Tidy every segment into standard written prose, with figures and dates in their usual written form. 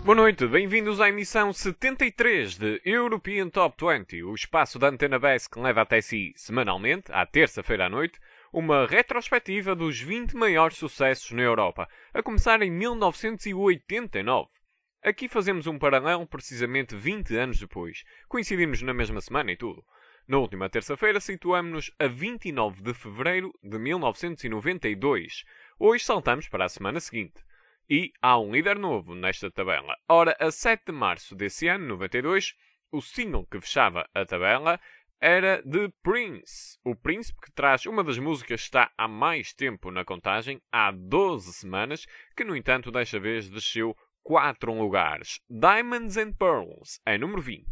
Boa noite, bem-vindos à emissão 73 de European Top 20, o espaço da Antena Bass que leva até si, semanalmente, à terça-feira à noite, uma retrospectiva dos 20 maiores sucessos na Europa, a começar em 1989. Aqui fazemos um paralelo precisamente 20 anos depois, coincidimos na mesma semana e tudo. Na última terça-feira situamos-nos a 29 de fevereiro de 1992. Hoje saltamos para a semana seguinte. E há um líder novo nesta tabela. Ora, a 7 de março desse ano, 92, o single que fechava a tabela era de Prince. O príncipe que traz uma das músicas que está há mais tempo na contagem, há 12 semanas, que no entanto desta vez desceu 4 lugares. Diamonds and Pearls é número 20.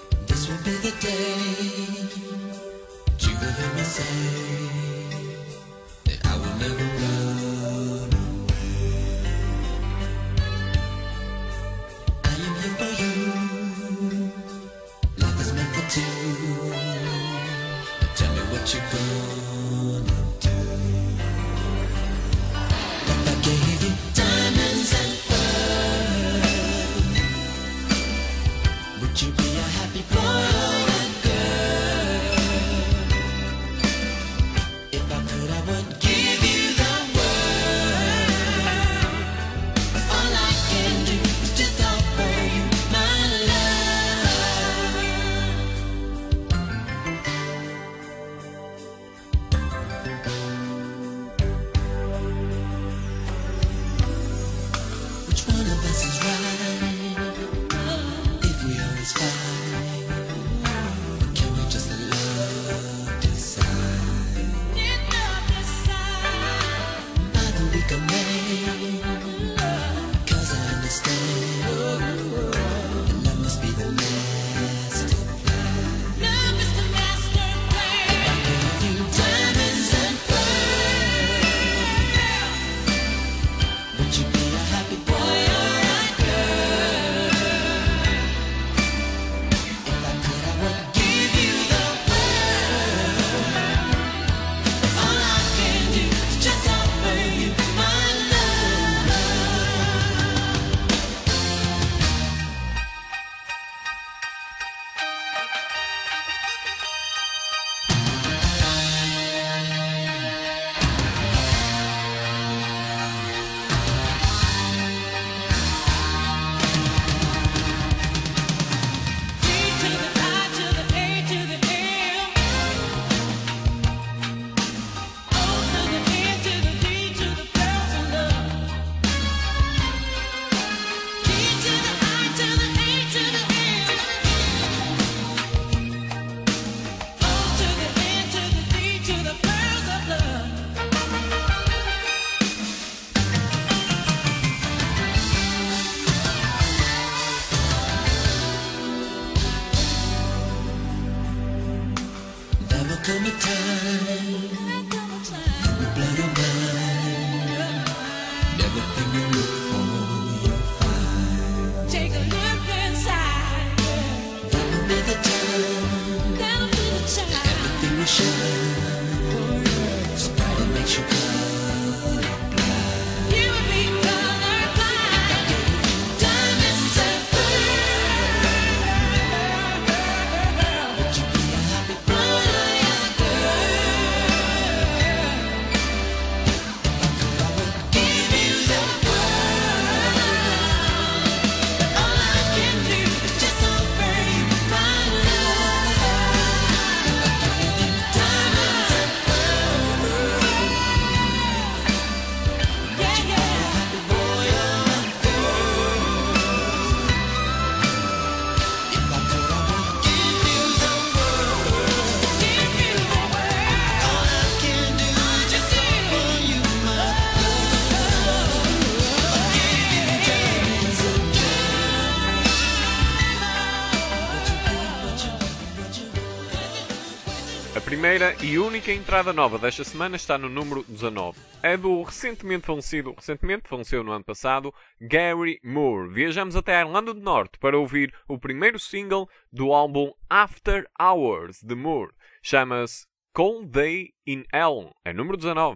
The day you will hear me say primeira e única entrada nova desta semana está no número 19. É do recentemente faleceu no ano passado, Gary Moore. Viajamos até a Irlanda do Norte para ouvir o primeiro single do álbum After Hours de Moore. Chama-se Cold Day in Hell. É número 19.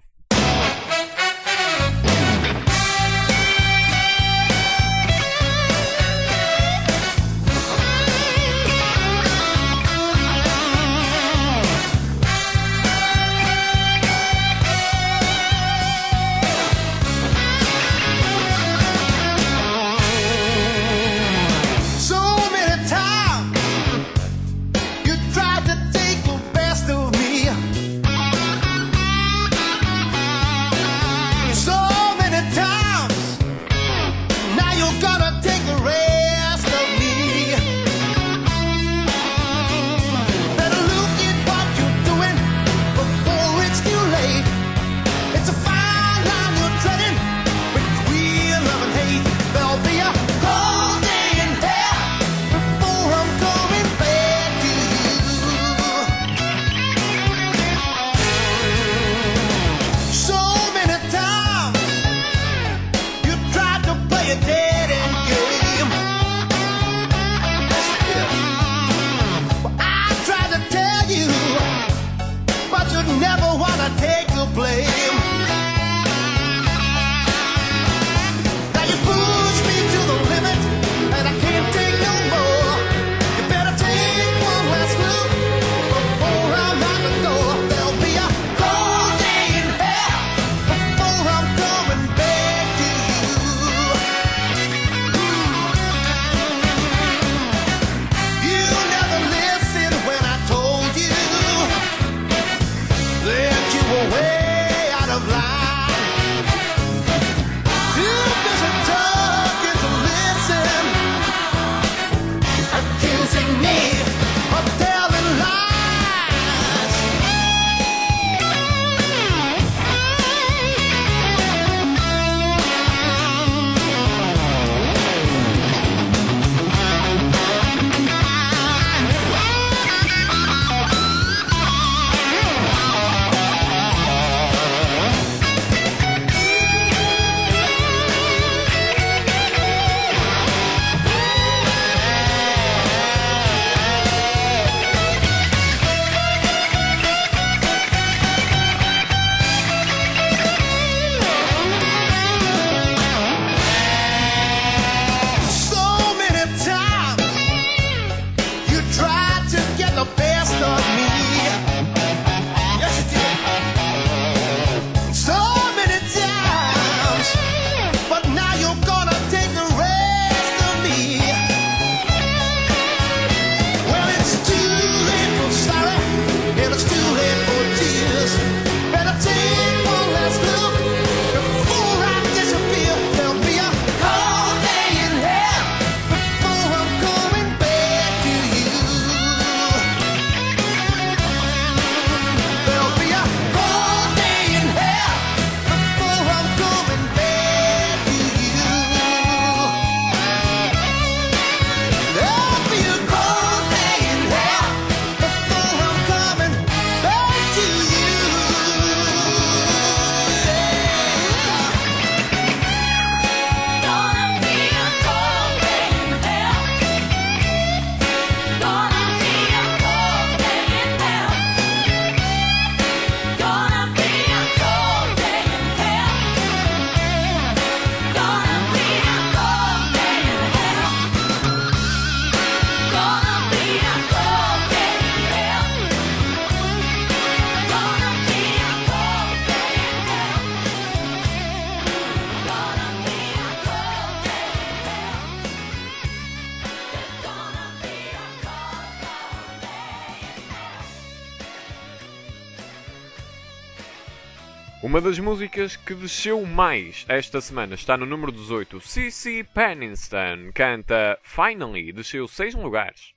Uma das músicas que desceu mais esta semana está no número 18. CeCe Peniston canta Finally, desceu 6 lugares.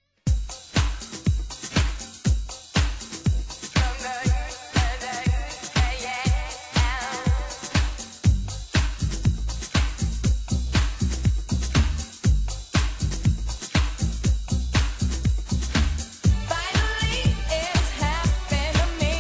Finally, it's happened to me.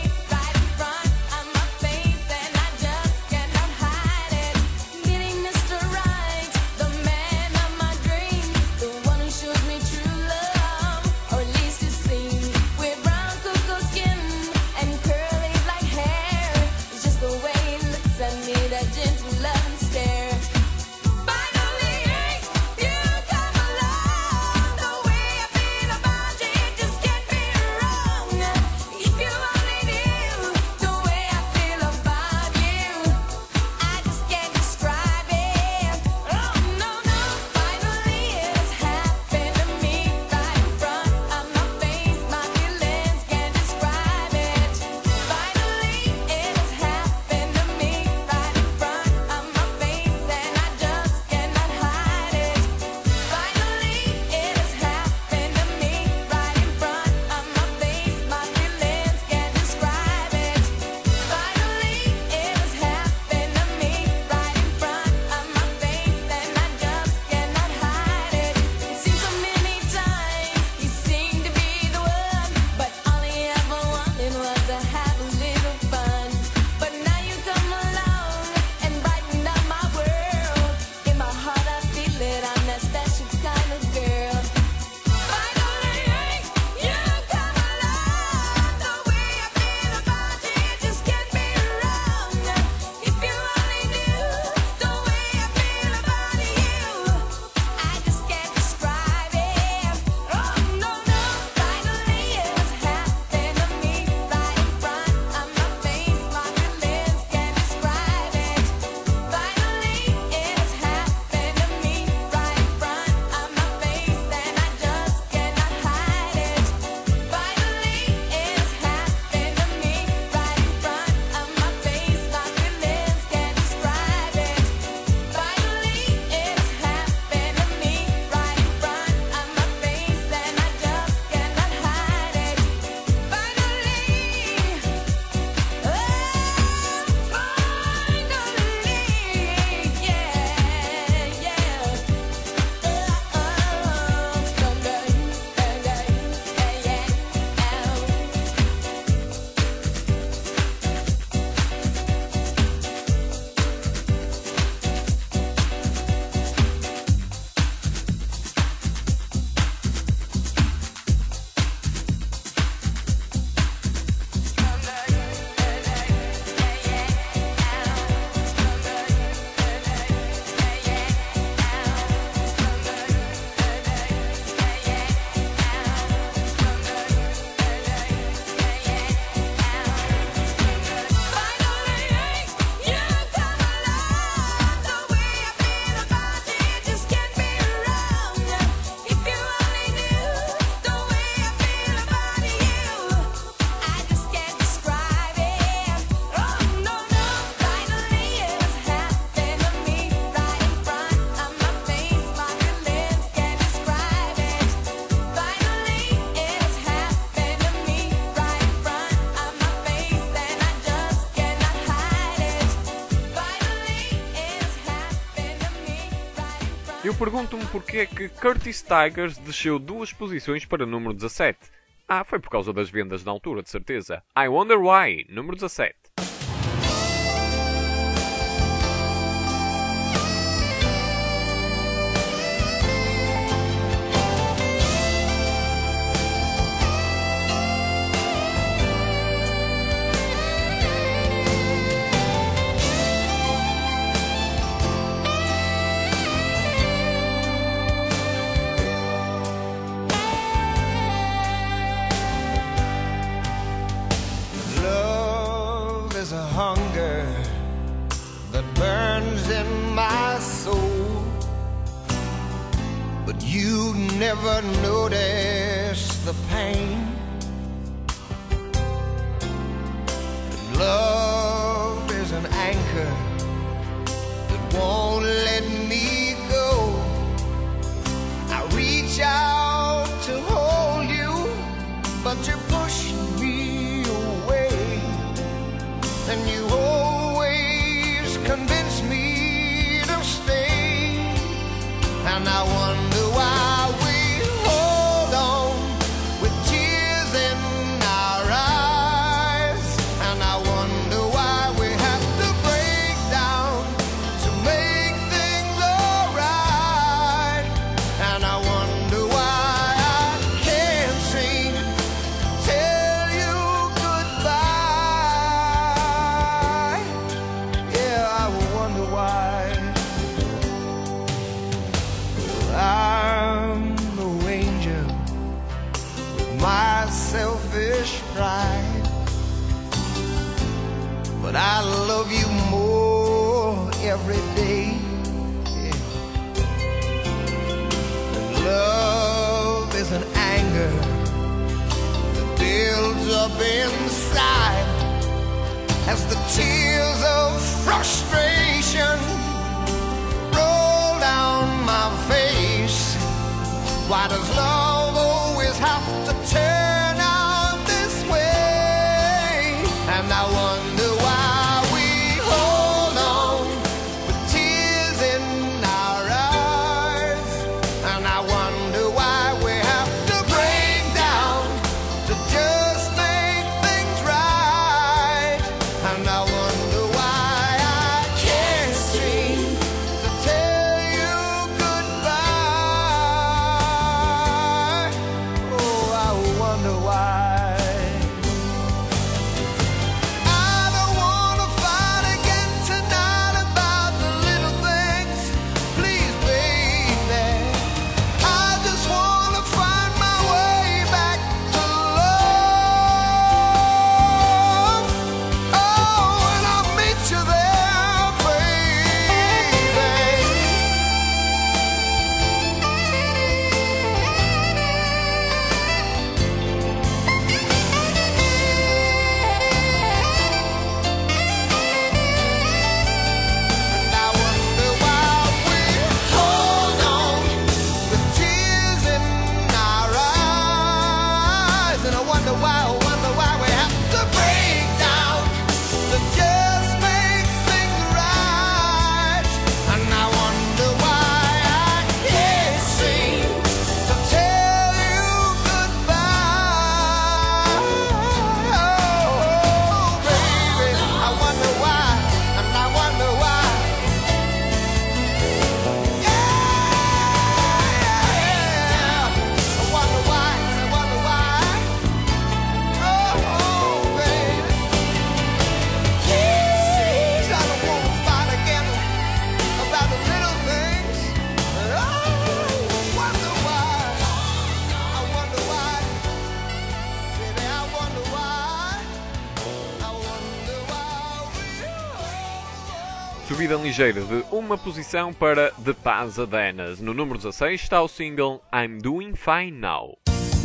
Eu pergunto-me porque é que Curtis Tigers desceu 2 posições para número 17. Foi por causa das vendas na altura, de certeza. I Wonder Why, número 17. Hunger that burns in my soul, but you never notice the pain. And love is an anchor that won't let me go. I reach out to hold you, but you push me away. And you always convince me to stay. And I wonder why we hold on with tears in our eyes. And I wonder every day. Yeah. And love is an anger that builds up inside as the tears of frustration roll down my face. Why does love always have to turn out this way? And I wonder why we hold on with tears in our eyes. And I wonder why we have to break down to just make things right. And I wonder why I can't seem to tell you goodbye. Oh, I wonder why. I don't wanna fight again tonight about the little things. Please, baby, I just wanna find my way back to love. Oh, and I'll meet you there, baby. And I wonder why we hold on with tears in our eyes. And I wonder why we have to break down to just make things right. And I wonder why I can't seem to tell you goodbye. Oh, baby, I wonder why, and I wonder why. Yeah, I wonder why, and I wonder why. Oh, baby, I don't wanna fight again about the little things. Oh, wonder why. I wonder why, baby, I wonder why. I wonder why we. Subida ligeira de uma posição para The Pasadenas. No número 16 está o single I'm Doing Fine Now.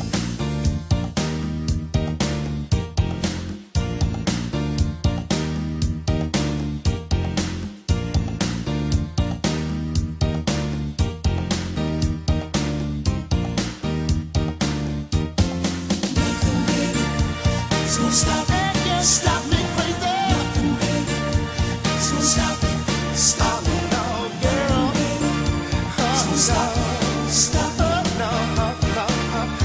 So stop me crazy. So stop me now, girl. So stop, no.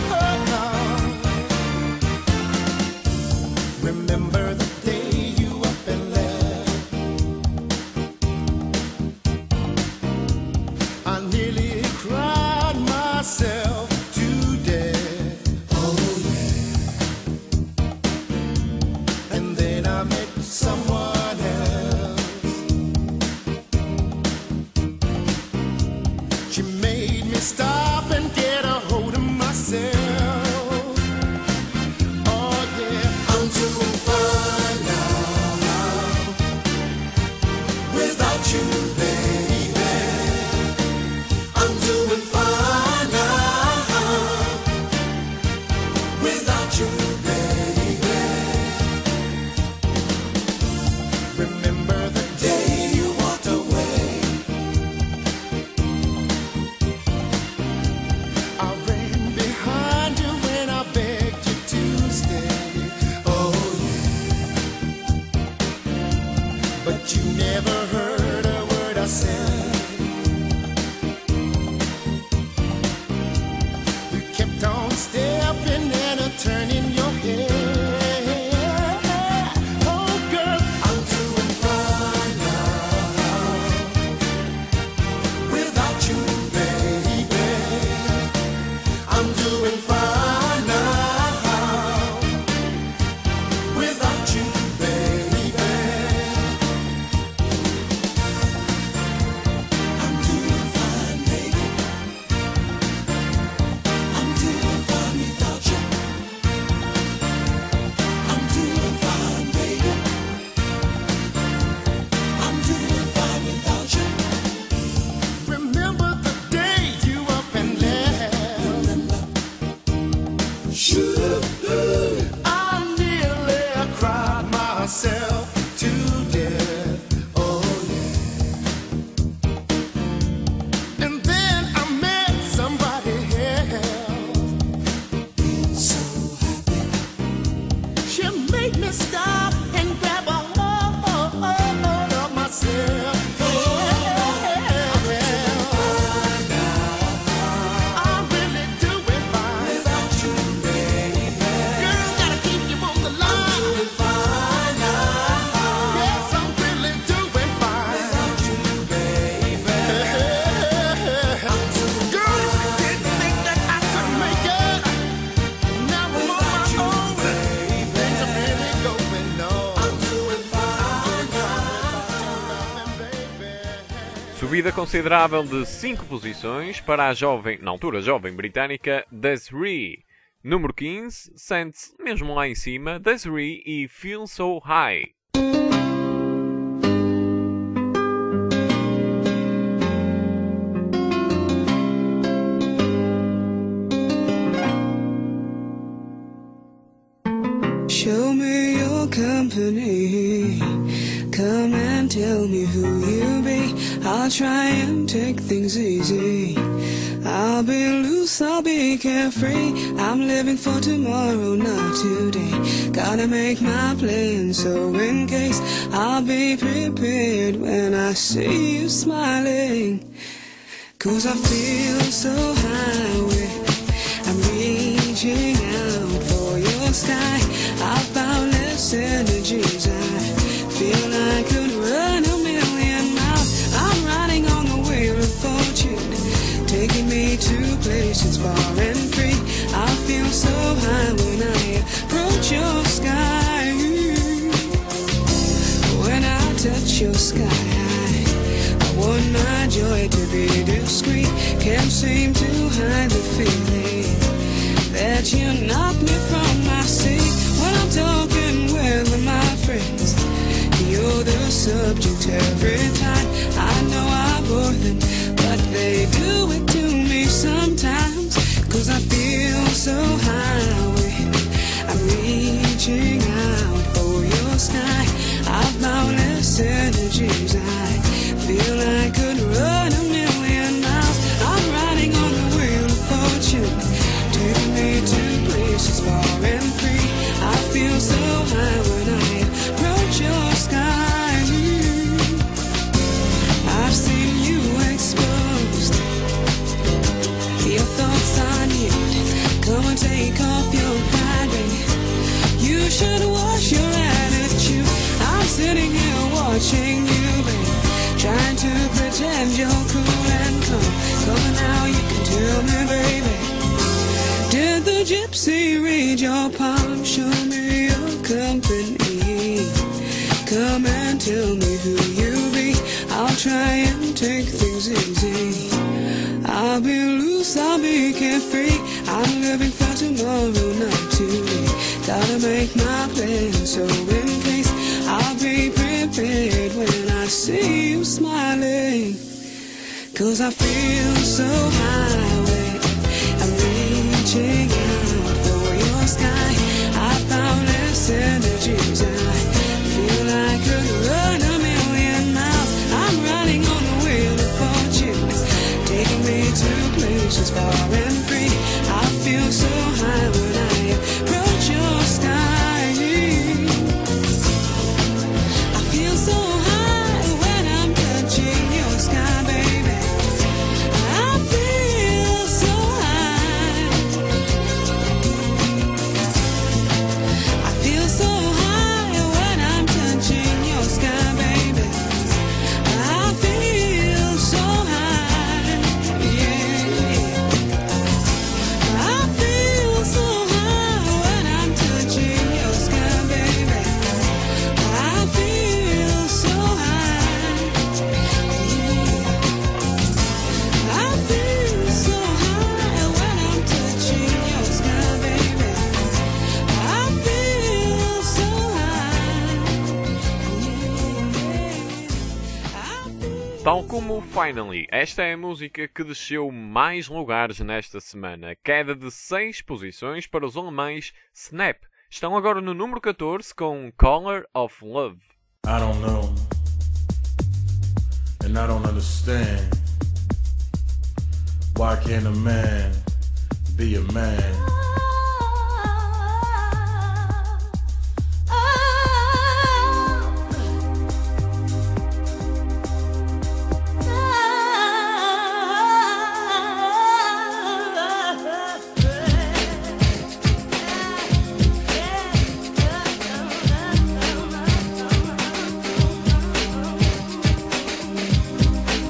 Subida considerável de 5 posições para a jovem, na altura jovem britânica, Des'ree. Número 15, sente-se mesmo lá em cima, Des'ree e Feel So High. Show me your company. Come and tell me who you be. I'll try and take things easy. I'll be loose, I'll be carefree. I'm living for tomorrow, not today. Gotta make my plan, so in case I'll be prepared when I see you smiling. 'Cause I feel so high, I'm reaching out for your sky. I've boundless energies. I feel I could run a million miles. I'm riding on the wheel of fortune, taking me to places far and free. I feel so high when I approach your sky. When I touch your sky, I want my joy to be discreet. Can't seem to hide the feeling that you knock me from my seat. When I'm talking with my friends, you're the subject every time. I know I bore them, but they do it to me sometimes. 'Cause I feel so high, I'm reaching out for your sky. I've boundless energies. I feel I could run a million miles. I'm riding on the wheel of fortune, taking me to places far and free. I feel so high when I approach your sky. I've seen you exposed, your thoughts are nude. Come and take off your pride, baby. You should wash your attitude. I'm sitting here watching you, baby, trying to pretend you're cool and calm. Come on now, you can tell me, baby, did the gypsy read your palm? Show me your company. Come and tell me who you be. I'll try and take things easy. I'll be loose, I'll be carefree. I'm living for tomorrow, not today. Gotta make my plan, so in case I'll be prepared when I see you smiling. 'Cause I feel so high, I'm reaching out for your sky. I found less energies. I feel I could run a million miles. I'm riding on the wheel of fortune, taking me to places far and free. I feel so high when I approach your sky. I feel so high when I'm touching your sky, baby. I feel so high. I feel so high when I'm touching your sky, baby. I feel so high, yeah. I feel so high when I'm touching your sky, baby. I feel so high, yeah. I feel so high when I'm touching your sky, baby. I feel so high, yeah. Tal como Finally, esta é a música que desceu mais lugares nesta semana. Queda de 6 posições para os alemães Snap. Estão agora no número 14 com Color of Love. I don't know, and I don't understand. Why can't a man be a man?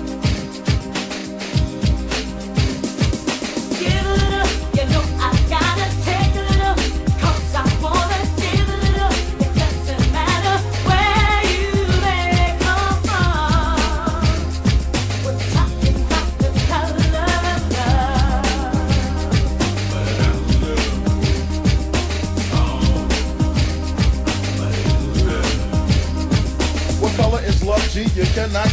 You know I got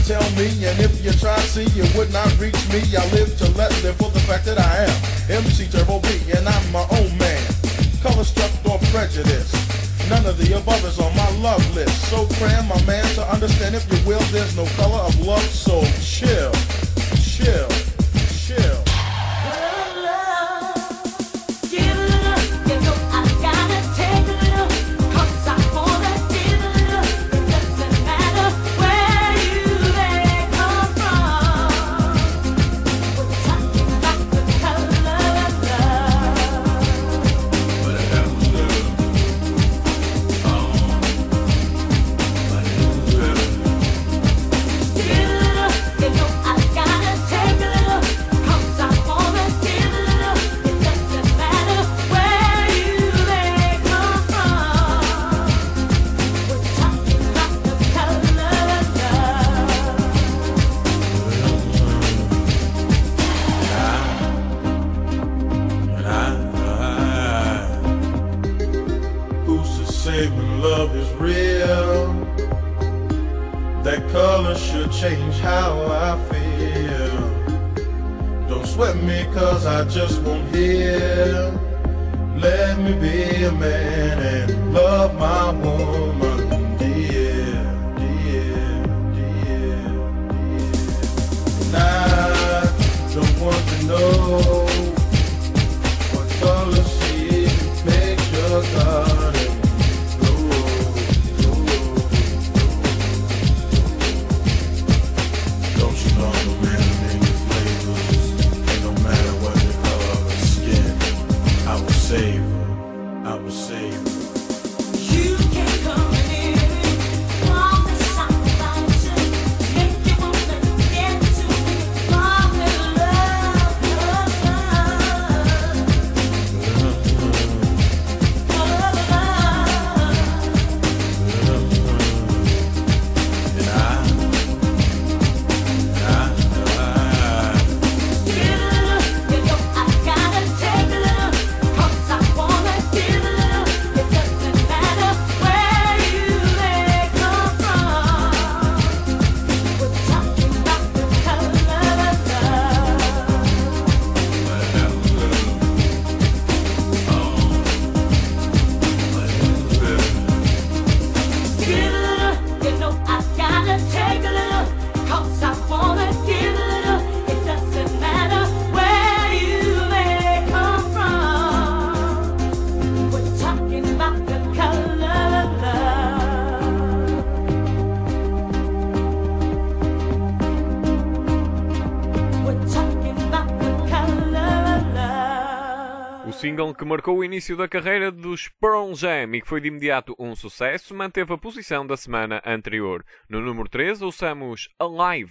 tell me, and if you try to see, you would not reach me. I live to let live for the fact that I am MC Turbo B, and I'm my own man. Color struck or prejudice. None of the above is on my love list. So cram, my man, to understand, if you will, there's no color of love. So chill, chill, chill. When love is real, that color should change how I feel. Don't sweat me, cause I just won't hear. Let me be a man and love my woman, dear, dear, dear, dear. And I don't want to know what color seed makes your garden. I will save her. You can't come in from the sacrifice, make you wanna get to me, fall in love, single que marcou o início da carreira dos Pearl Jam e que foi de imediato um sucesso, manteve a posição da semana anterior. No número 13, ouçamos Alive.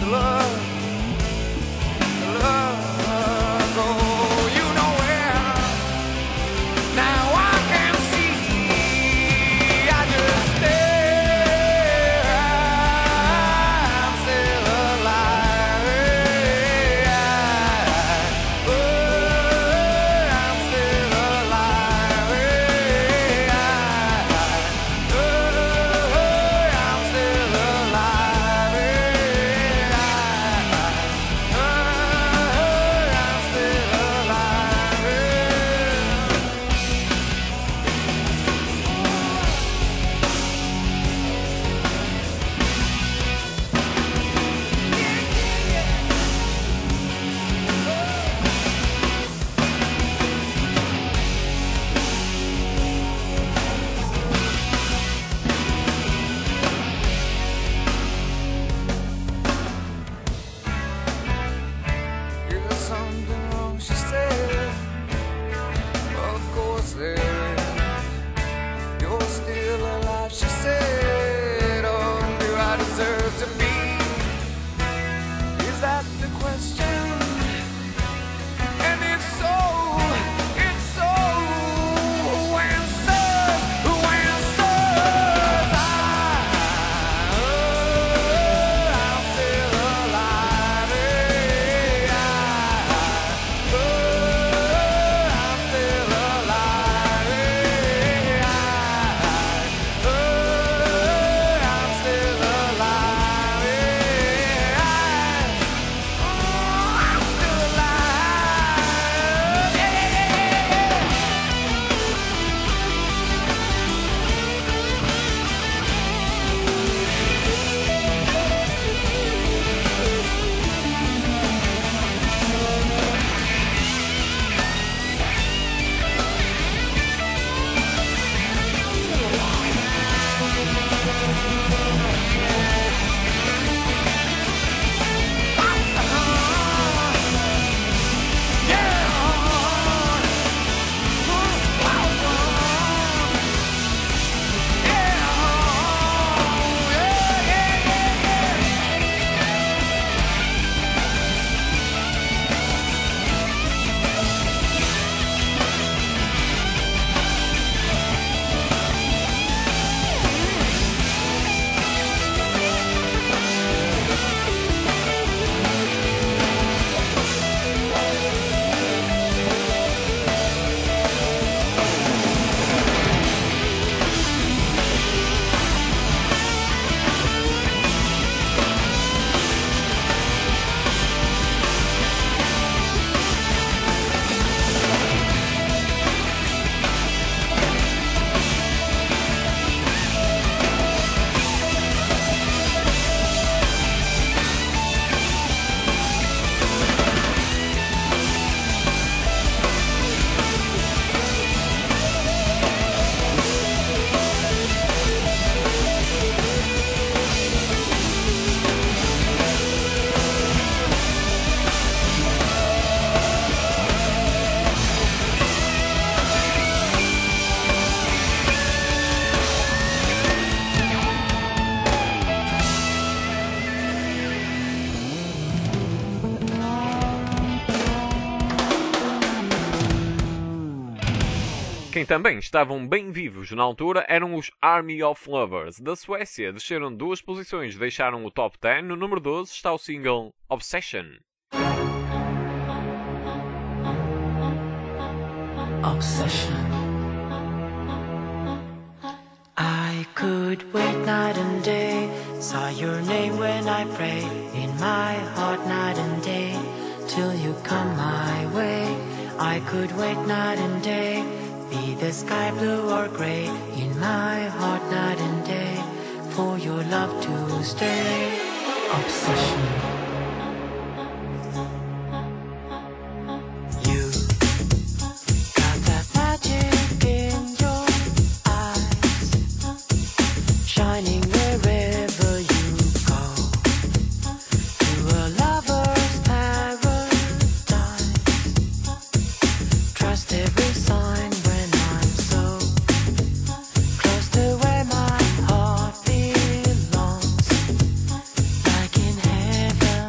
the love, go. You know where. Now I can see. I just stare. I'm still alive. I'm still alive. I'm still alive. I'm still alive. Is something wrong? She said. Of course there is. You're still alive, she said. Oh, do I deserve to be? Is that the question? And it's so, it's so. Who answers? Who answers? I'm still alive. I'm still alive. I'm still alive. I'm still alive. Quem também estavam bem vivos na altura eram os Army of Lovers, da Suécia. Desceram 2 posições, deixaram o top 10. No número 12 está o single Obsession. Obsession. I could wait night and day, saw your name when I pray, in my heart night and day, till you come my way. I could wait night and day, be the sky blue or grey, in my heart night and day, for your love to stay. Obsession. You got that magic in your eyes, shining wherever you go, to a lover's paradise. Trust every sign when I'm so close to where my heart belongs, like in heaven.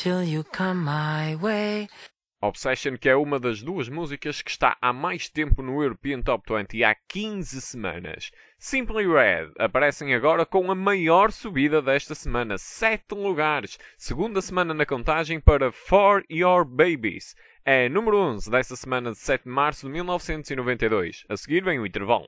till you come my way. Obsession, que é uma das duas músicas que está há mais tempo no European Top 20, há 15 semanas. Simply Red aparecem agora com a maior subida desta semana, 7 lugares. Segunda semana na contagem para For Your Babies. É número 11 desta semana de 7 de março de 1992. A seguir vem o intervalo.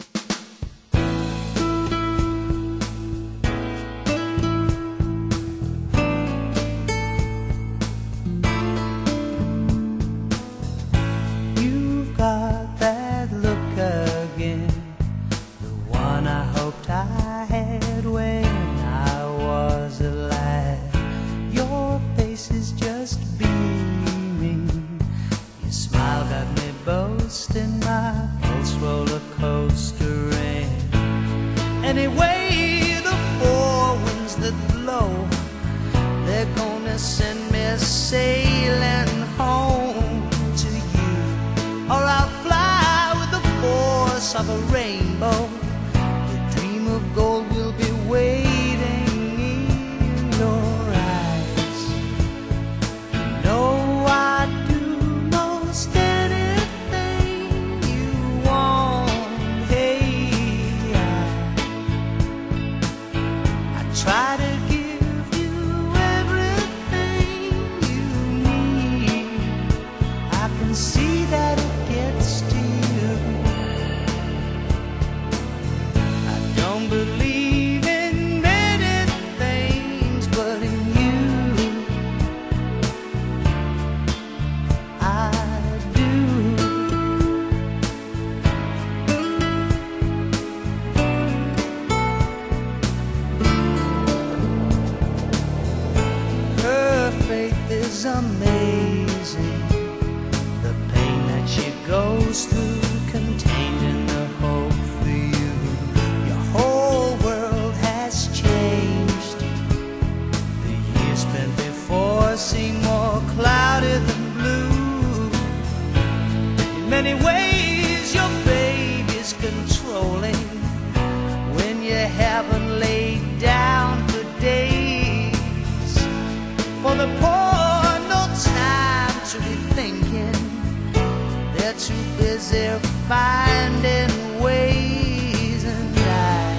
You've got that look again, the one I hoped I had when I was alive. Your face is just beaming, your smile got me boasting, my pulse roller coastering. Anyway, the four winds that blow, they're gonna send me sailing home to you, or I'll fly with the force of a rainbow. Your dream of gold will be waiting in your eyes. You know I'd do most anything you want. Hey, I try to give you everything you need. I can see that it gets to you. I don't believe in many things, but in you I do. Her faith is amazing, the pain that she goes through, contained in the hope for you. Your whole world has changed. The years spent before seem more cloudy than blue. In many ways your baby's controlling when you haven't laid down for days. For the poor, no time to be thinking, they're too busy finding ways. And I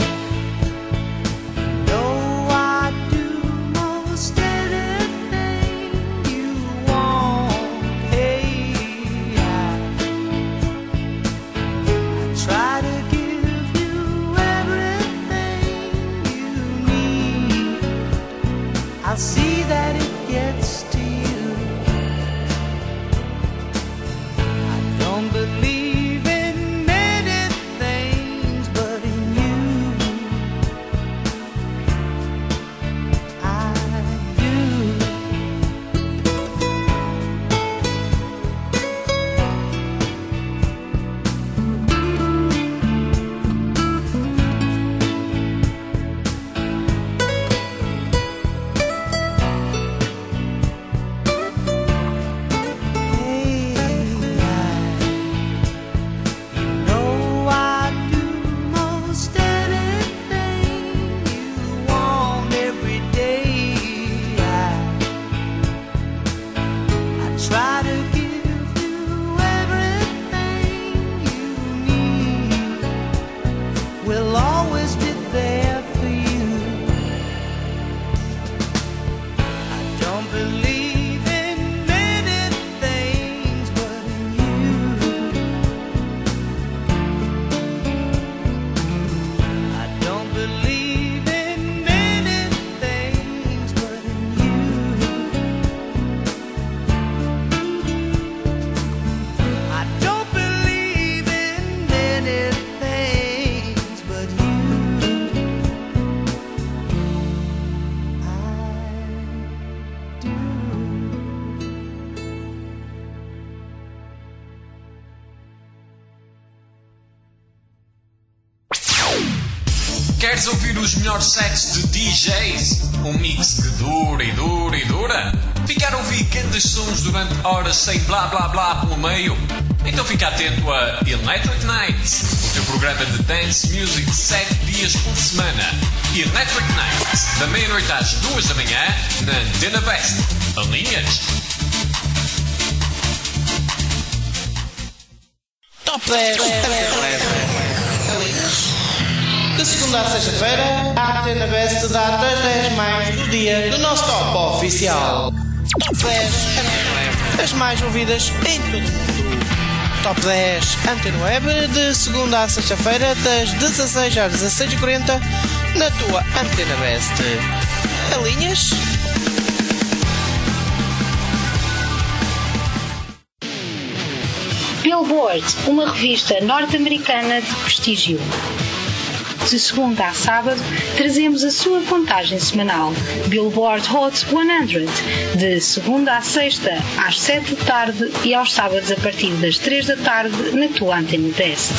know I'd do most anything you want. Hey, I try to give you everything you need. I'll see that it gets to you. I don't believe in many things, but in you I do. Try to give you everything you need. We'll always be there for you. I don't believe in many things, but in you. I don't believe in many things, but in you. I don't believe in many things, but you I do. Queres ouvir os melhores sets de DJs? Um mix que dura e dura e dura? Ficar a ouvir grandes sons durante horas sem blá blá blá pelo meio? Então fica atento a Electric Nights, o teu programa de dance music 7 dias por semana. Electric Nights, da meia-noite às 2 da manhã, na Antena Best. Alinhas? Top 10. De segunda a sexta-feira, a Antena Best dá das 10 mais do dia do nosso top oficial. Top 10. As mais ouvidas em todo o mundo. Top 10 Antena Web, de segunda a sexta-feira, das 16 às 16h40, na tua Antena Best. Alinhas? Billboard, uma revista norte-americana de prestígio. De segunda a sábado, trazemos a sua contagem semanal, Billboard Hot 100, de segunda a sexta, às 7 da tarde e aos sábados a partir das 3 da tarde, na tua Antena Best.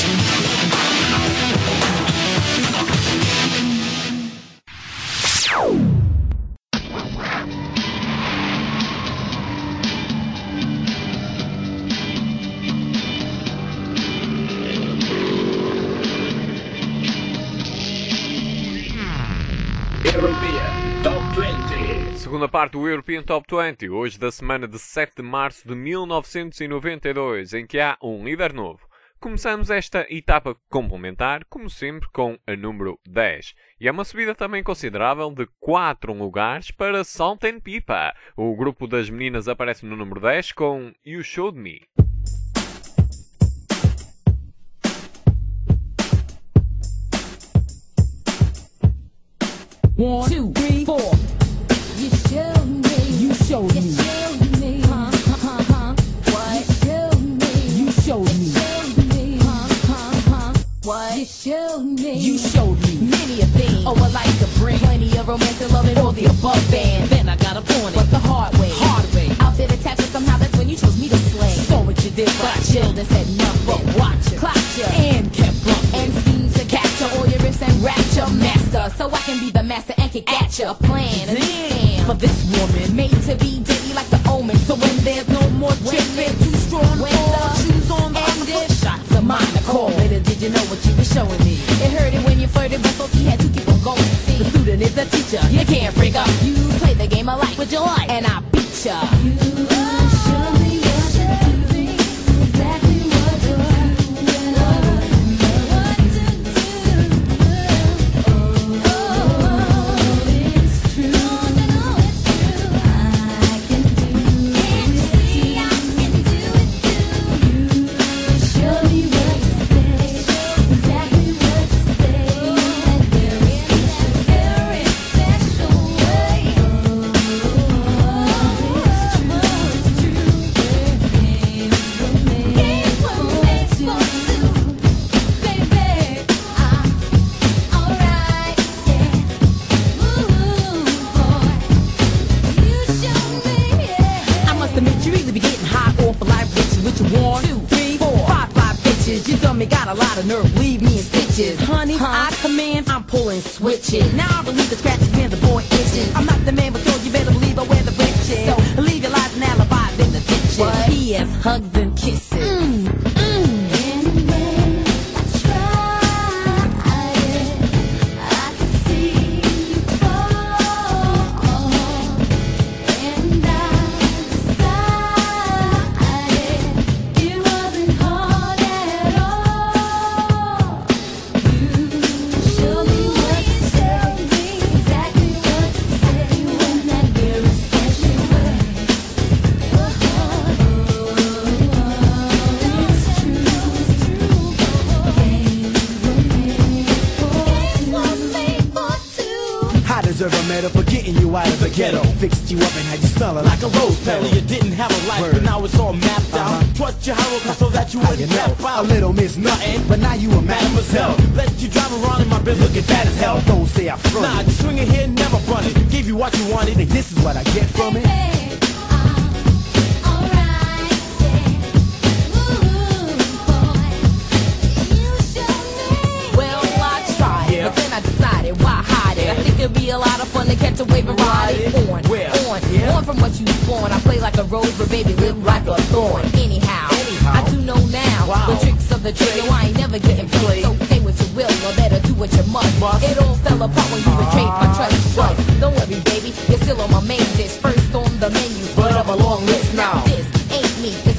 Segunda parte do European Top 20, hoje da semana de 7 de março de 1992, em que há um líder novo. Começamos esta etapa complementar, como sempre, com a número 10. E é uma subida também considerável de 4 lugares para Salt and Pepper. O grupo das meninas aparece no número 10 com You Showed Me. One, two, three, four. You showed me. You showed me. You showed me. What? You showed me. You showed me. What? You showed me. You showed me. Many a thing. Oh, I like to bring plenty of romance and love and all the above band. Then I got up on it, but the hard way. Hard way. Out there to tackle somehow. That's when you chose me to slay. Saw what you did, but I chilled and said nothing. But watch it, clocked you, and kept bumping. And schemed to capture all your riffs and rapture master, so I can be the master and kick at your plan. Damn, for this woman made to be daily like the omen. So when there's no more tripping, too strong when the shoes on and if shots of mine are called. Little did you know what you were showing me. It hurt it when you flirted, but Sophie had to keep on going. See, the student is the teacher. You can't break up. You play the game I like with your life, and I beat ya. You show me what to do, exactly what to do. Got a lot of nerve, leave me in stitches. Honey, I command, I'm pulling switches. Now I believe the scratches when the boy itches. I'm not the man, but you better believe I wear the breeches. So leave your lies and alibis in the ditches. What? P.S. hugs and kisses. For getting you out of the ghetto, fixed you up and had you smelling like a rose petal. You didn't have a life, but now it's all mapped out. Trust your hieroglyphs so that you wouldn't tap out. A little miss nothing, but now you a mademoiselle. Let you drive around in my biz looking fat as hell. Don't say I front. Nah, just swing it here, never run it. Give you what you wanted, and this is what I get from it. But then I decided, why hide it? I think it'd be a lot of fun to catch a wave and ride it on from what you spawn. I play like a rose, but baby, live like a thorn. Anyhow, I do know now the tricks of the trigger. I ain't never getting played. So say what you will, or better do what you must. It all fell apart when you betrayed my trust. Don't worry, baby, you're still on my main dish. First on the menu,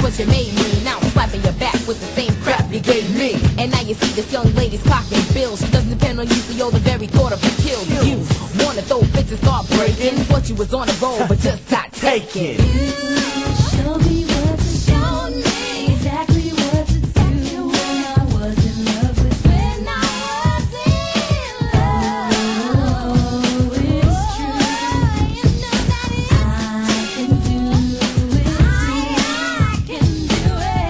what you made me. Now I'm slapping your back with the same crap you gave me. And now you see this young lady's clocking bills. She doesn't depend on you, so you're the very thought of her kills you. Wanna throw fits and start breaking what you was on the roll, but just got taken. Show me what to show me. Exactly what to do when I was in love with. When I was in love. Oh, it's true. You know that I can do it. I can do it.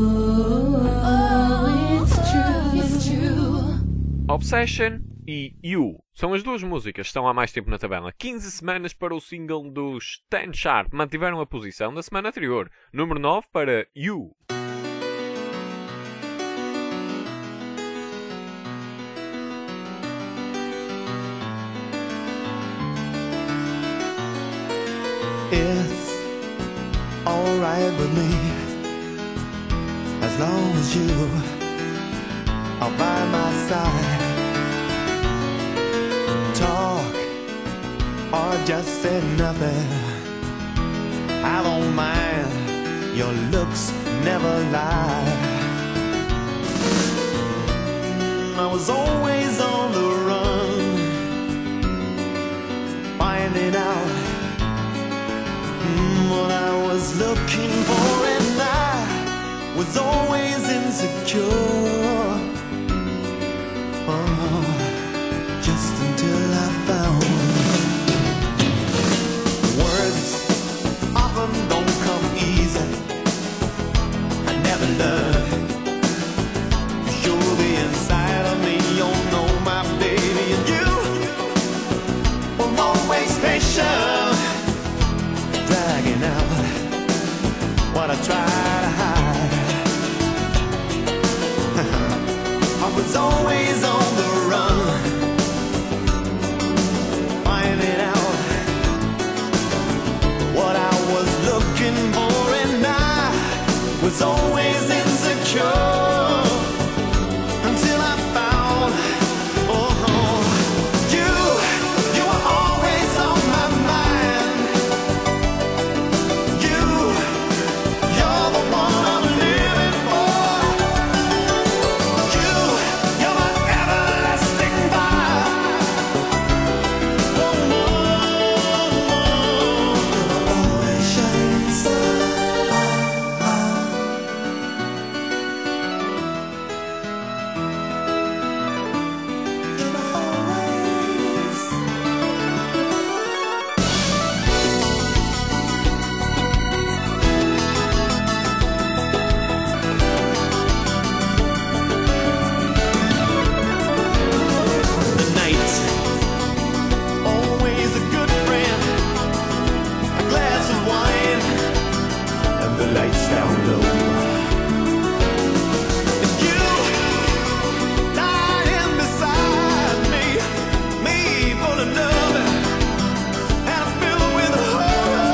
Oh, it's true. It's true. Obsession e You são as duas músicas que estão há mais tempo na tabela. 15 semanas para o single dos Stan Sharp. Mantiveram a posição da semana anterior. Número 9 para You. It's alright with me as long as you are by my side. Talk or just say nothing. I don't mind, your looks never lie. I was always on the run, finding out what I was looking for, and I was always insecure. Oh, just until I found words often don't come easy. I never learned to show the inside of me. You know my baby, and you were always patient, dragging out what I try to hide. I was always on the run, finding out what I was looking for, and I was always insecure until I found, you were always on my mind. You're the one I'm living for. You're my everlasting fire. Always shining star. You're always. The night, always a good friend. A glass of wine and the lights down low. And you lying beside me full of love and filled with horror.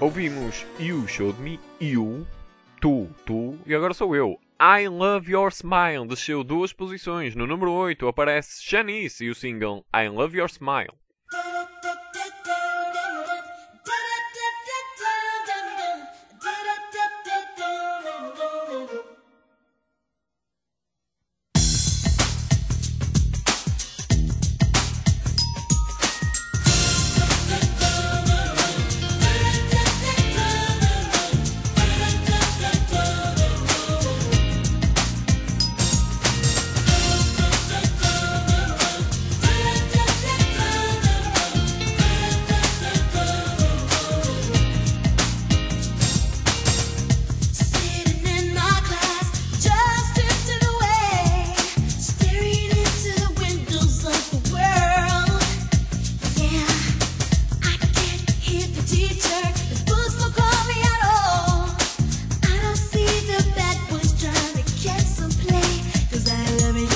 Ouvimos You Showed Me, You, Tu, e agora sou eu. I Love Your Smile desceu 2 posições. No número 8 aparece Shanice e o single I Love Your Smile. Sitting in my class, just drifting away, staring into the windows of the world. Yeah, I can't hear the teacher. His books don't call me at all. I don't see the bad boys trying to catch some play, 'cause I love your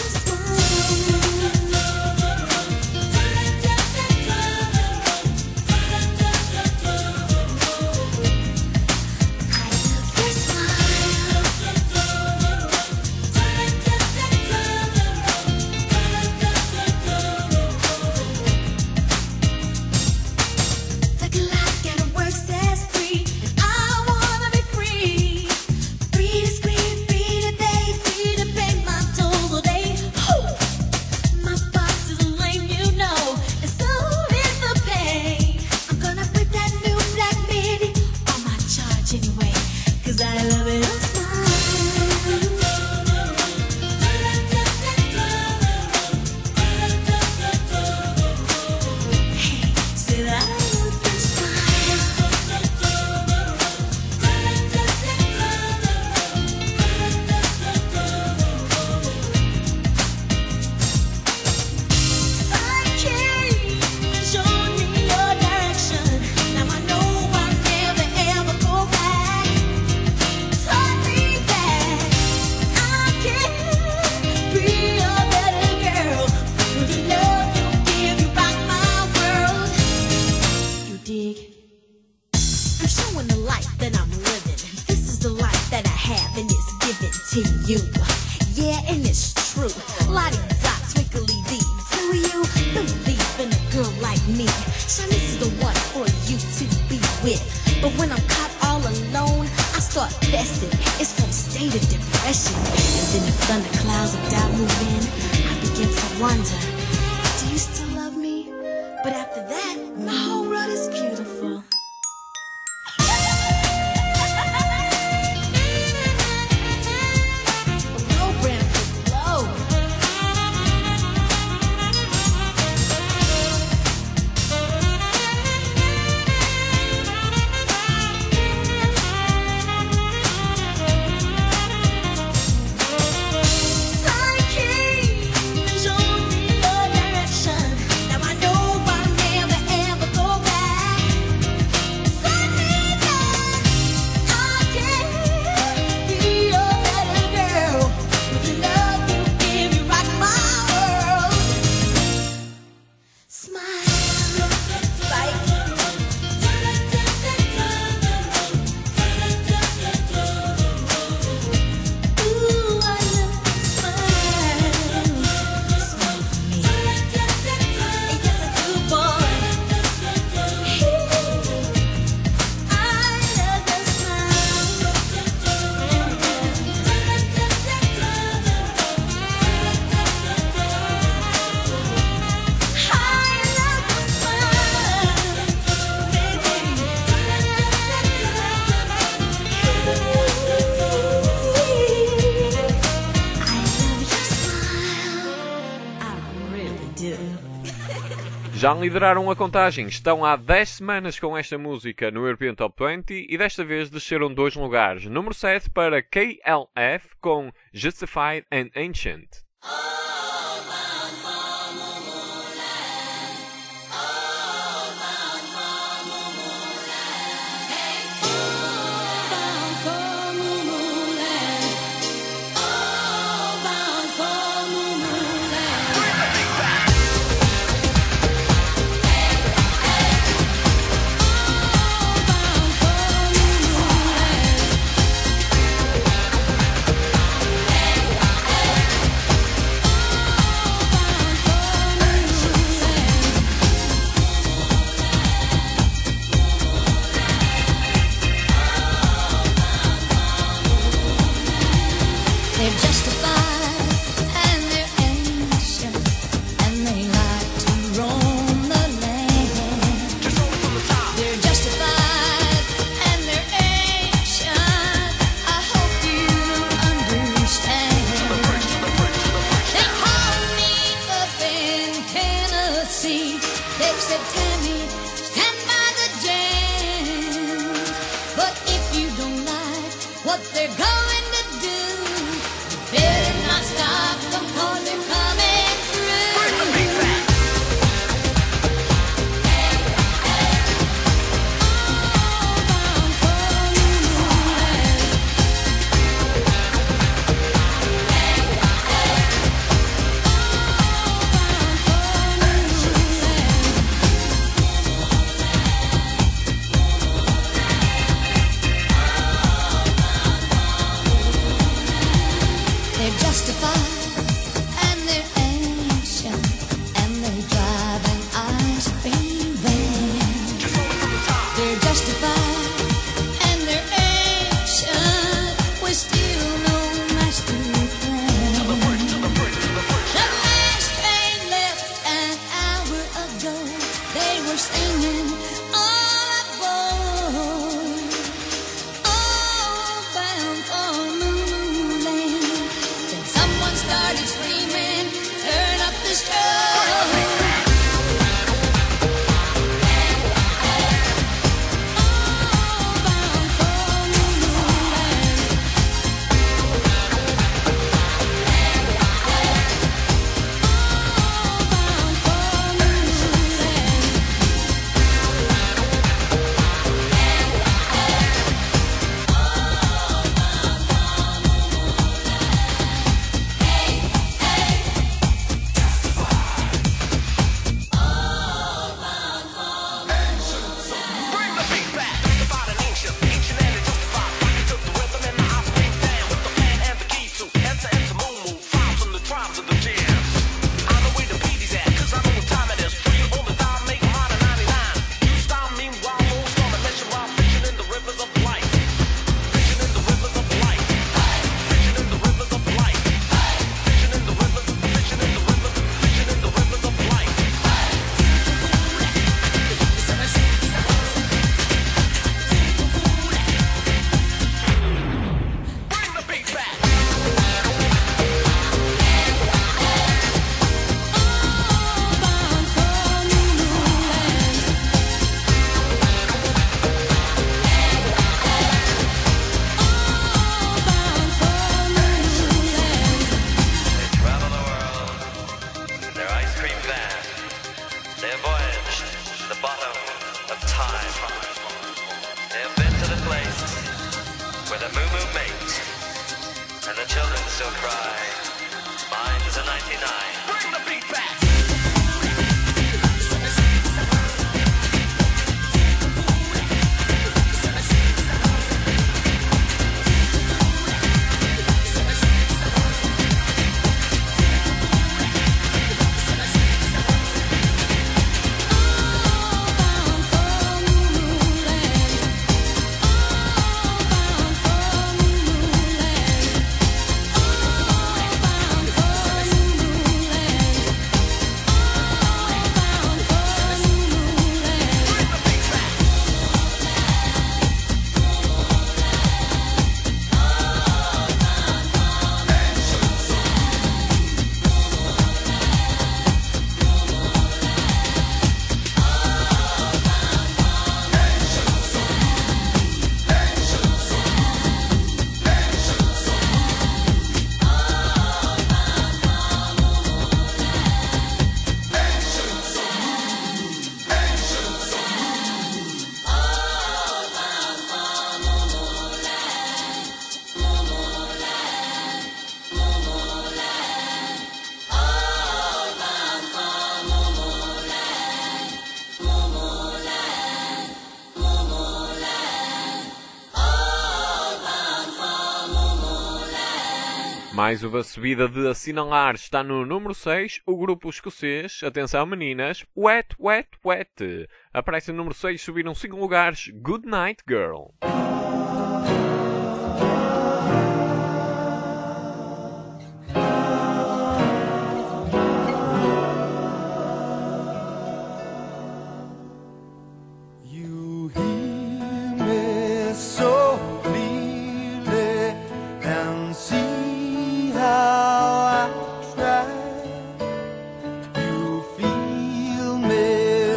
The clock at work says 3, and I wanna be free. Free to scream, free to bathe, free to pay my tolls all day. My boss is lame, you know, and so is the pay. I'm gonna put that new black midi on my charge anyway, 'cause I love it. Said I love your smile. I came and showed me your direction. Now I know I'll never ever go back. Taught me that I can be a better girl. With your love, you give, you rock my world. You dig? I'm showing the life that I'm living. This is the life that I have, and it's given to you. Yeah, and it's true. Lottie dot, twinkly dee. Do you believe in a girl like me? Shanice is the one for you to be with. But when I'm caught all alone, I start fessing. It's from state of depression. And then if thunderclouds of doubt move in, I begin to wonder, do you still love me? But after that, my whole world is beautiful. Low, Branford, low. Sun came and showed me your direction. Now I know I'll never ever go back. Taught me that I can be a better girl. With the love you give, you rock my world. Smile, psych. Ooh, I love your smile. Smile for me. And yes, I do, boy. I love your Já lideraram a contagem, estão há 10 semanas com esta música no European Top 20 e desta vez desceram 2 lugares. Número 7 para KLF com Justified and Ancient. smile. They said, Tammy, stand by the jam. But if you don't like what they're going to do, you better not stop them 'cause they're coming through. Bring the beat back. They're justified and they're ancient and they drive an ice cream van. They're justified and they're ancient with still no master plan. The last train left an hour ago. They were singing all aboard. All bound for Moonland. Then someone started screaming, turn up the strobe. All bound for Moonland. All bound for Moonland. Travel the world in their ice cream van. They have voyaged to the bottom of time. They have been to the place where the moo moo mate and the children still cry. Mine's a 99. Bring the beat back. Mais uma subida de assinalar está no número 6, o grupo escocês, atenção meninas, Wet Wet Wet. Aparece no número 6, subiram 5 lugares, Good Night Girl. You hear me so clearly and see how I try. You feel me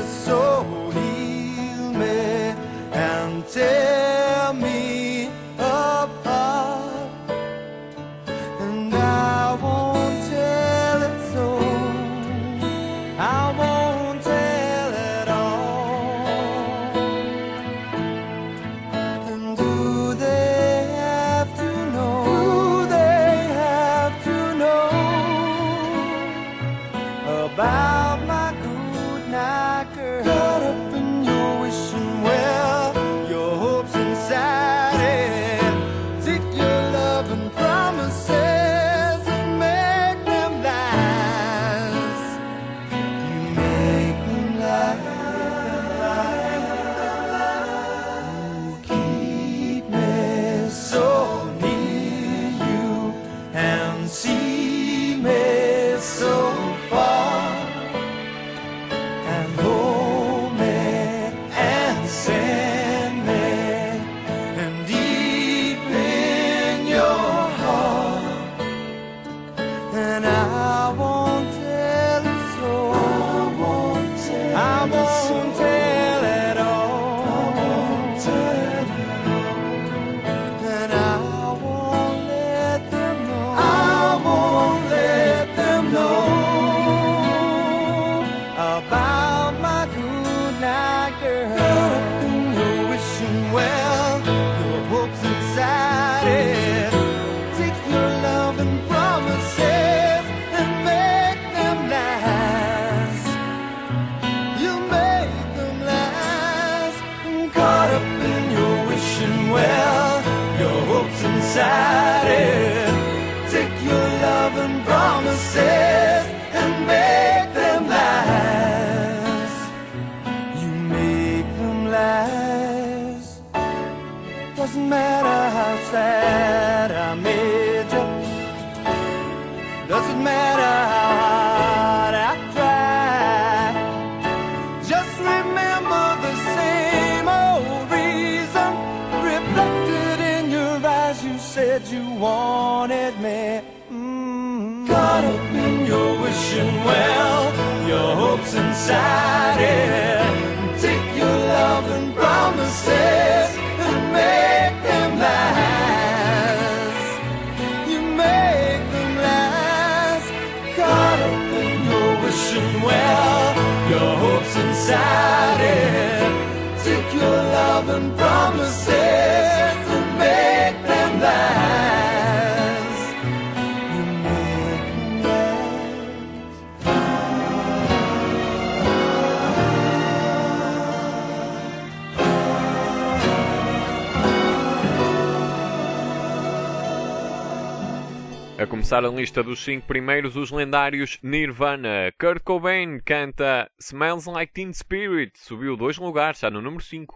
won't tell at all. And I won't let them know. I won't let them know about my good night girl. You're wishing well, your hopes inside it. Take your love and promises and make them last. You make them last. Caught up in your wishing well, your hopes inside it. Take your love and promises and make them last. You make them last. Doesn't matter how sad I made you. Doesn't matter how hard I try. Just remember the same old reason reflected in your eyes. You said you wanted me. Caught up in your wishing well, your hopes inside it. Take your love and promises and make them last. You make them last. Caught up in your wishing well, your hopes inside it. Take your love and promises and make them last. You make them last. A começar a lista dos 5 primeiros, os lendários Nirvana. Kurt Cobain canta Smells Like Teen Spirit, subiu 2 lugares, está no número 5.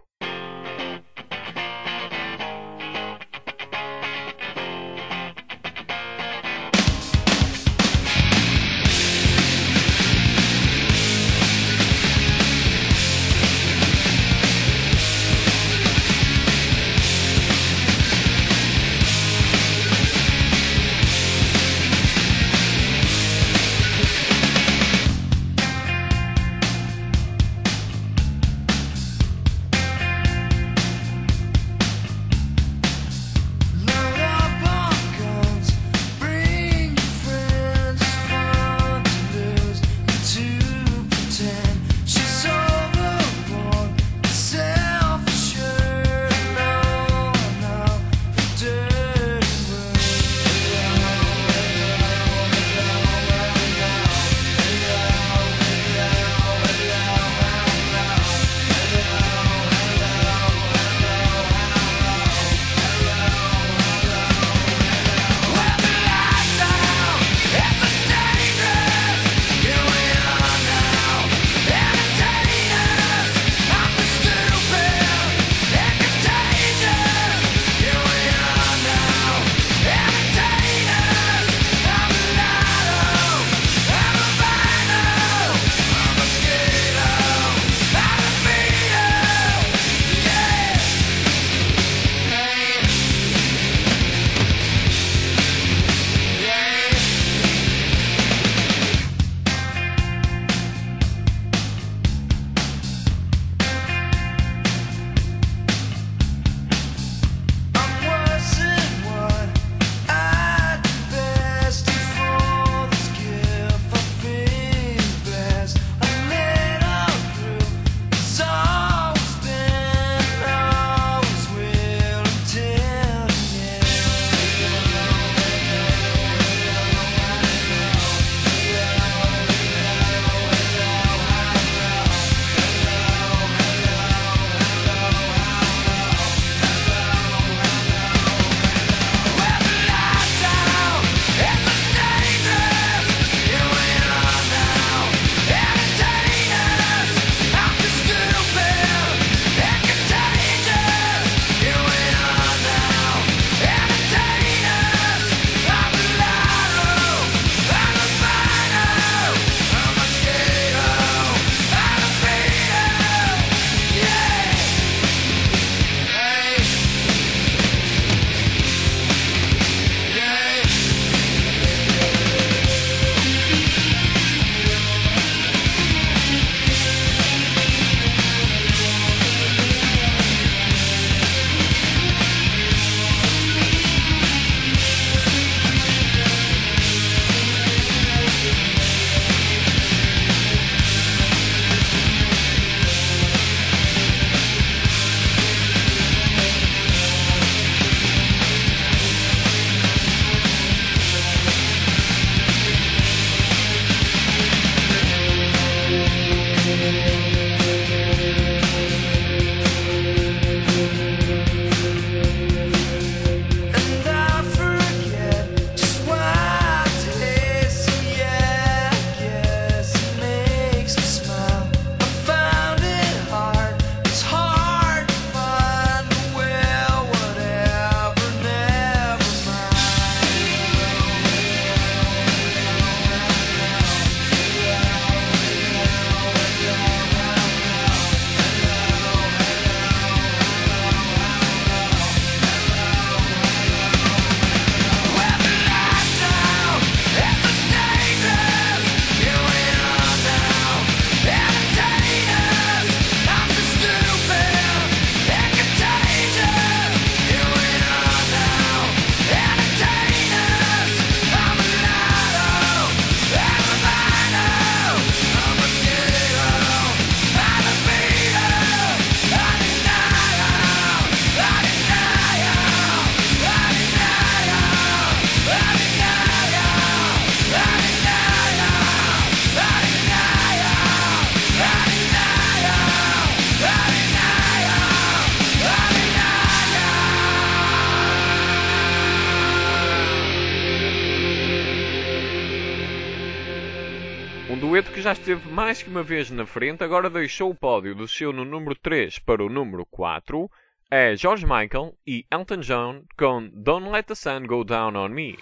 dueto que já esteve mais que uma vez na frente, agora deixou o pódio, desceu no número 3 para o número 4. É George Michael e Elton John com Don't Let the Sun Go Down on Me.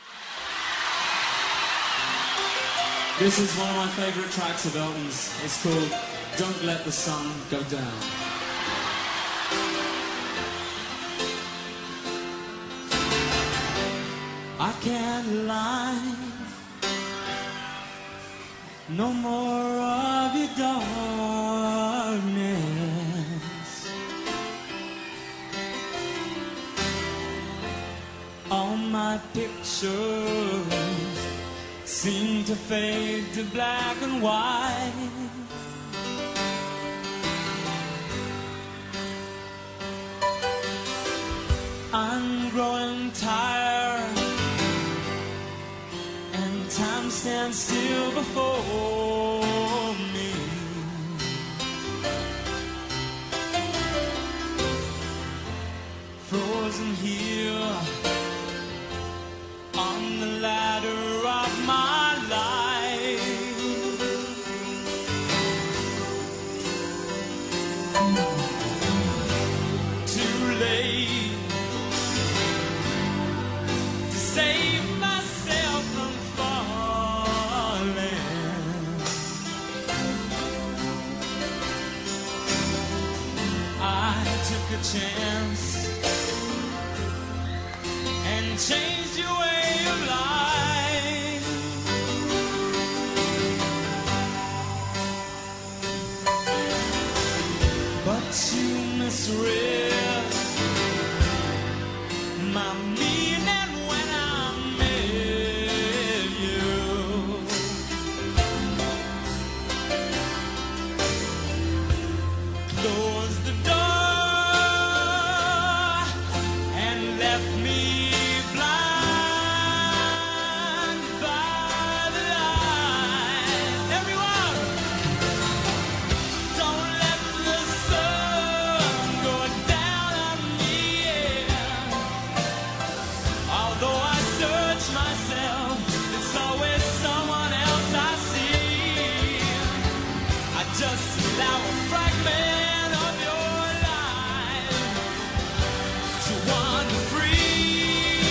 This is one of my favorite tracks of Elton's. It's called Don't Let the Sun Go Down. I can't lie, no more of your darkness. All my pictures seem to fade to black and white. I'm growing tired, and time stands still before me. Frozen here on the ladder of my life. Too late to save myself from falling. I took a chance and changed your way of life. But you misread my meaning when I met you. Closed the door and left me blind by the light. Everyone, don't let the sun go down on me. Although I search myself, it's always someone else I see. I just allow a fragment of your life to wander free.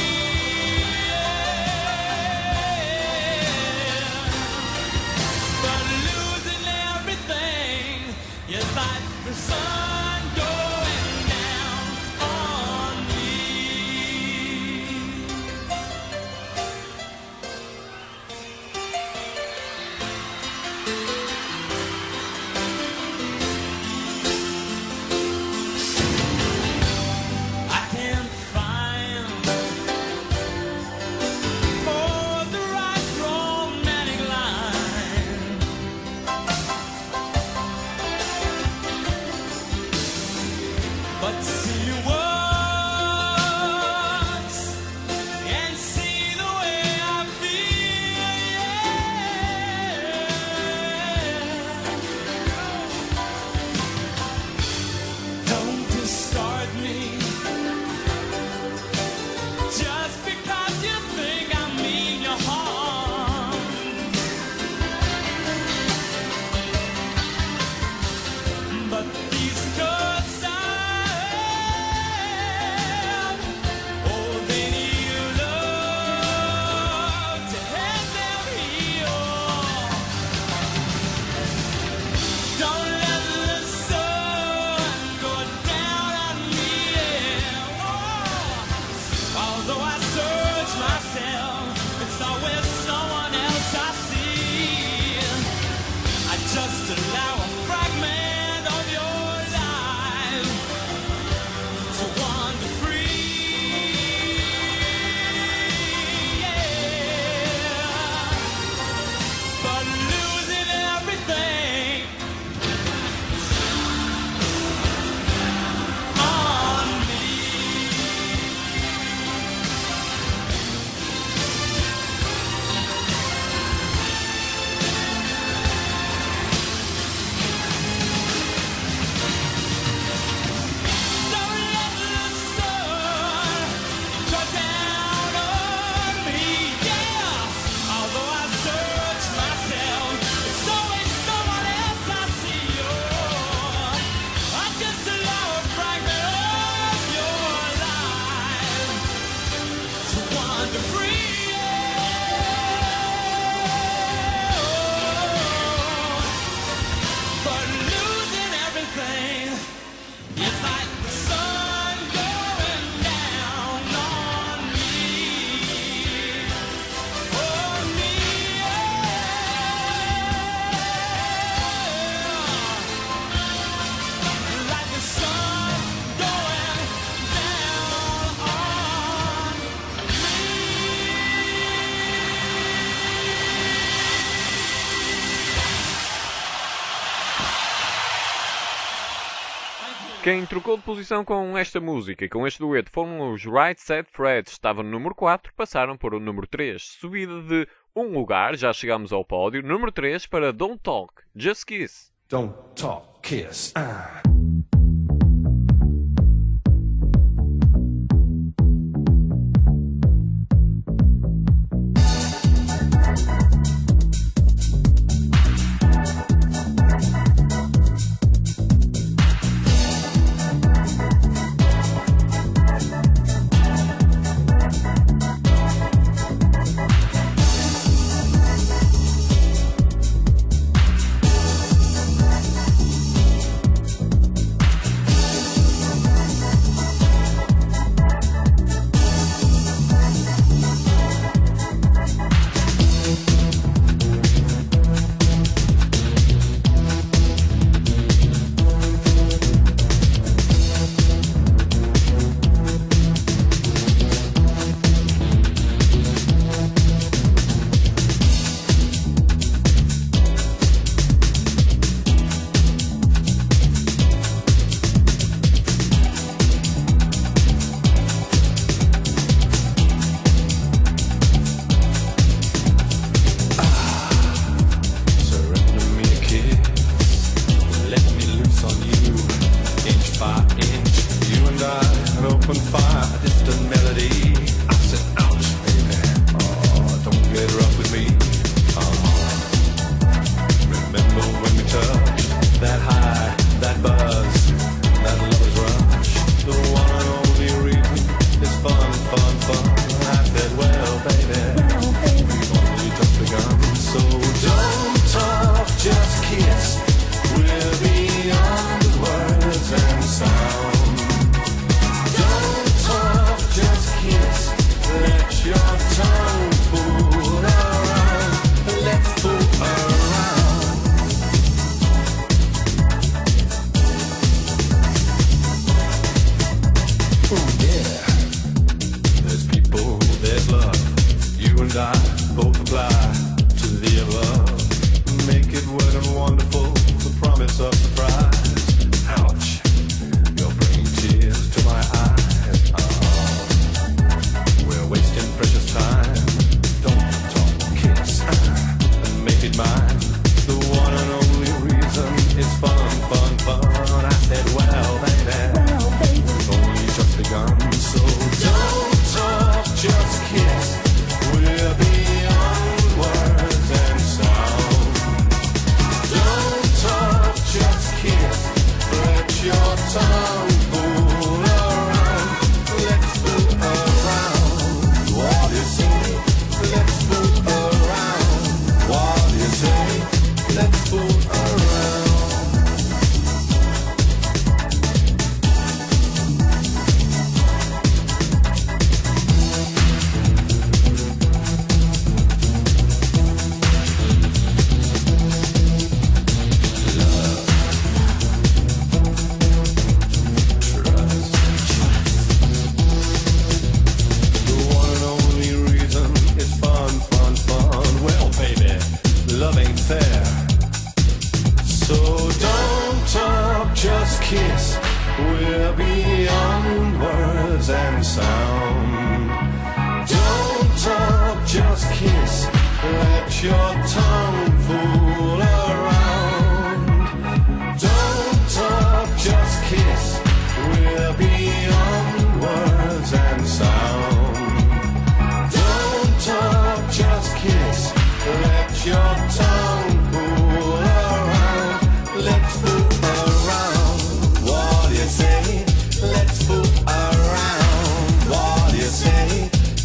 But losing everything is like the sun going down on me. I can't find the right romantic line everything. It's like the sun going down on me. On me, yeah. Like the sun going down on Quem trocou de posição com esta música e com este dueto foram os Right Said Fred. Estavam no número 4, passaram para o número 3. Subida de um lugar, já chegamos ao pódio. Número 3 para Don't Talk, Just Kiss. Don't talk, kiss.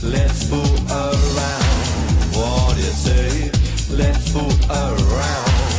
Let's fool around.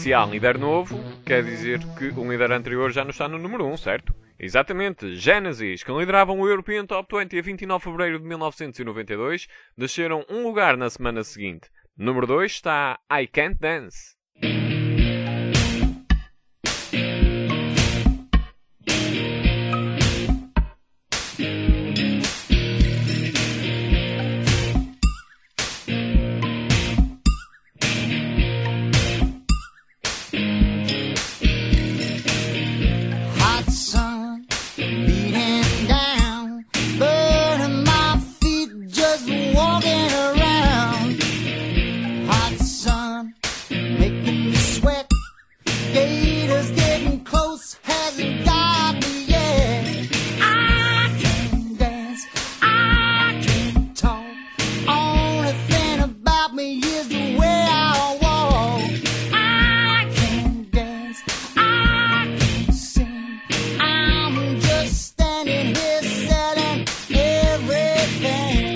Se há um líder novo, quer dizer que um líder anterior já não está no número 1, certo? Exatamente, Genesis, que lideravam o European Top 20 a 29 de fevereiro de 1992, desceram um lugar na semana seguinte. Número 2 está I Can't Dance. Hot sun beating down, burning my feet just walking around. Hot sun making me sweat. Gators getting close, hasn't got me yet. I can dance, I can talk. Only thing about me is the way I walk. I can dance, I can sing. I'm just standing here selling everything.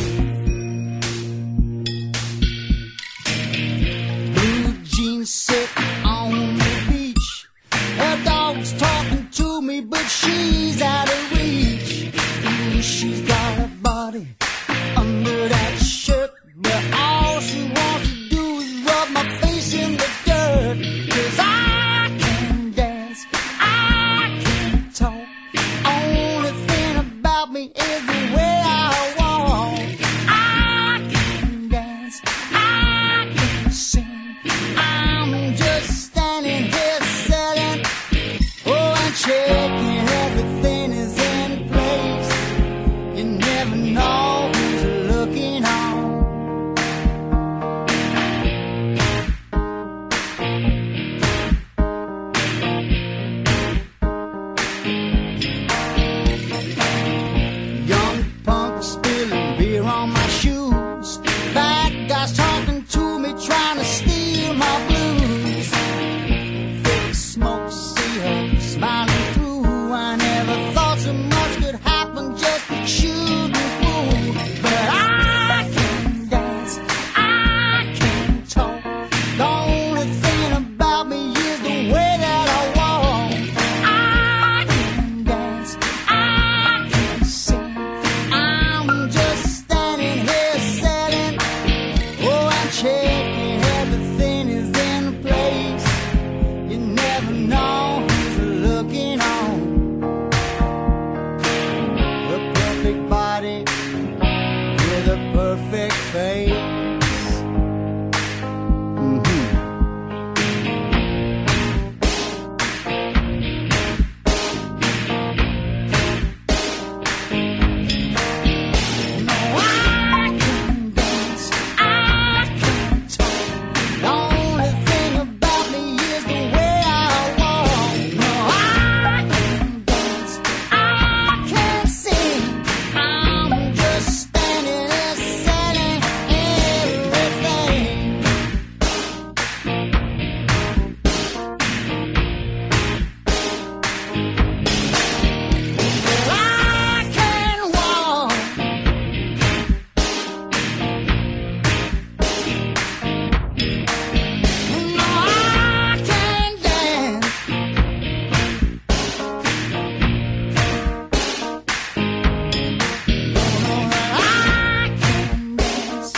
Blue jeans sit on the beach. Her dog's talking to me, but she's out of reach. Ooh, she's got a body under that shirt, but all she wants to do is rub my face in the dirt. 'Cause I can dance, I can talk. Only thing about me is the way I walk. I can dance, I can sing. I'm just standing here selling, oh, and checking everything is in place. You never know who's looking on. Young punk spilling beer on my shoes. Bad guys talking to me, trying to steal my blues. Thick smoke, see her smiling through. I never thought so much could happen just shooting through. But I can dance, I can talk. The only thing about me is the way that I walk. I can dance, I can sing. I'm just standing here selling, oh, I'm checking everything is in place. You never know who's looking on. The perfect body with a perfect face. I can dance, I can talk. The only thing about me is the way I walk. No, I can dance, I can sing. I'm just standing there selling everything. I can walk. No, I can dance. I can dance.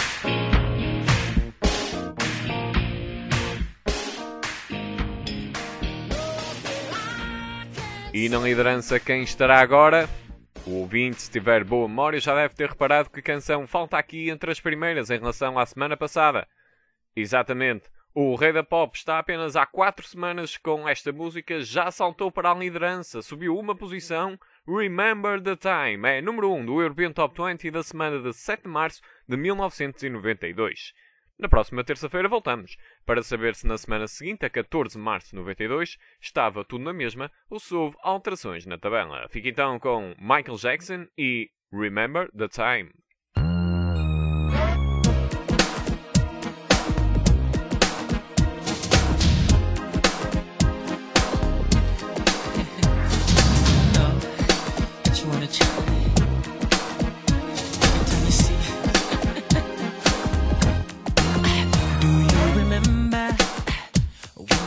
E na liderança quem estará agora? O ouvinte, se tiver boa memória, já deve ter reparado que canção falta aqui entre as primeiras em relação à semana passada. Exatamente, o Rei da Pop está apenas há 4 semanas com esta música, já saltou para a liderança, subiu uma posição. Remember the Time é número 1 do European Top 20 da semana de 7 de março de 1992. Na próxima terça-feira voltamos, para saber se na semana seguinte, a 14 de março de 92, estava tudo na mesma ou se houve alterações na tabela. Fica então com Michael Jackson e Remember the Time. Do you remember when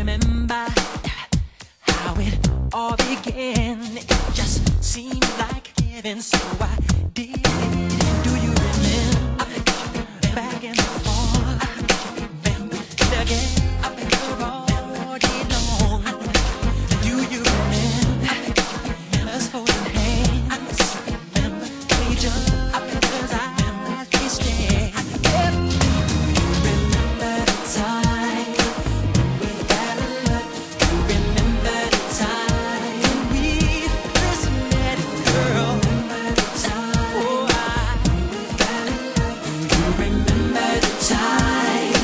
remember how it all began? It just seemed like heaven, so I did it. Do you remember back in the fall? Remember again, you're already long. Do you remember us holding hands? Remember each other's eyes we stare. Remember the time we fell in love. You remember the time we first met, girl. Remember the time, oh, we fell in love. Do you remember the time?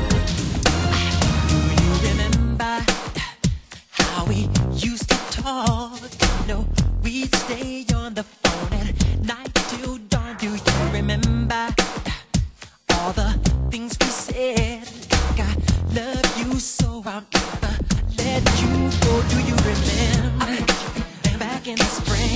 Do you remember how we used to talk? No, we'd stay on the phone at night till dawn. Do you remember all the things we said? Like I love you so I'll never let you go. Do you remember back in the spring?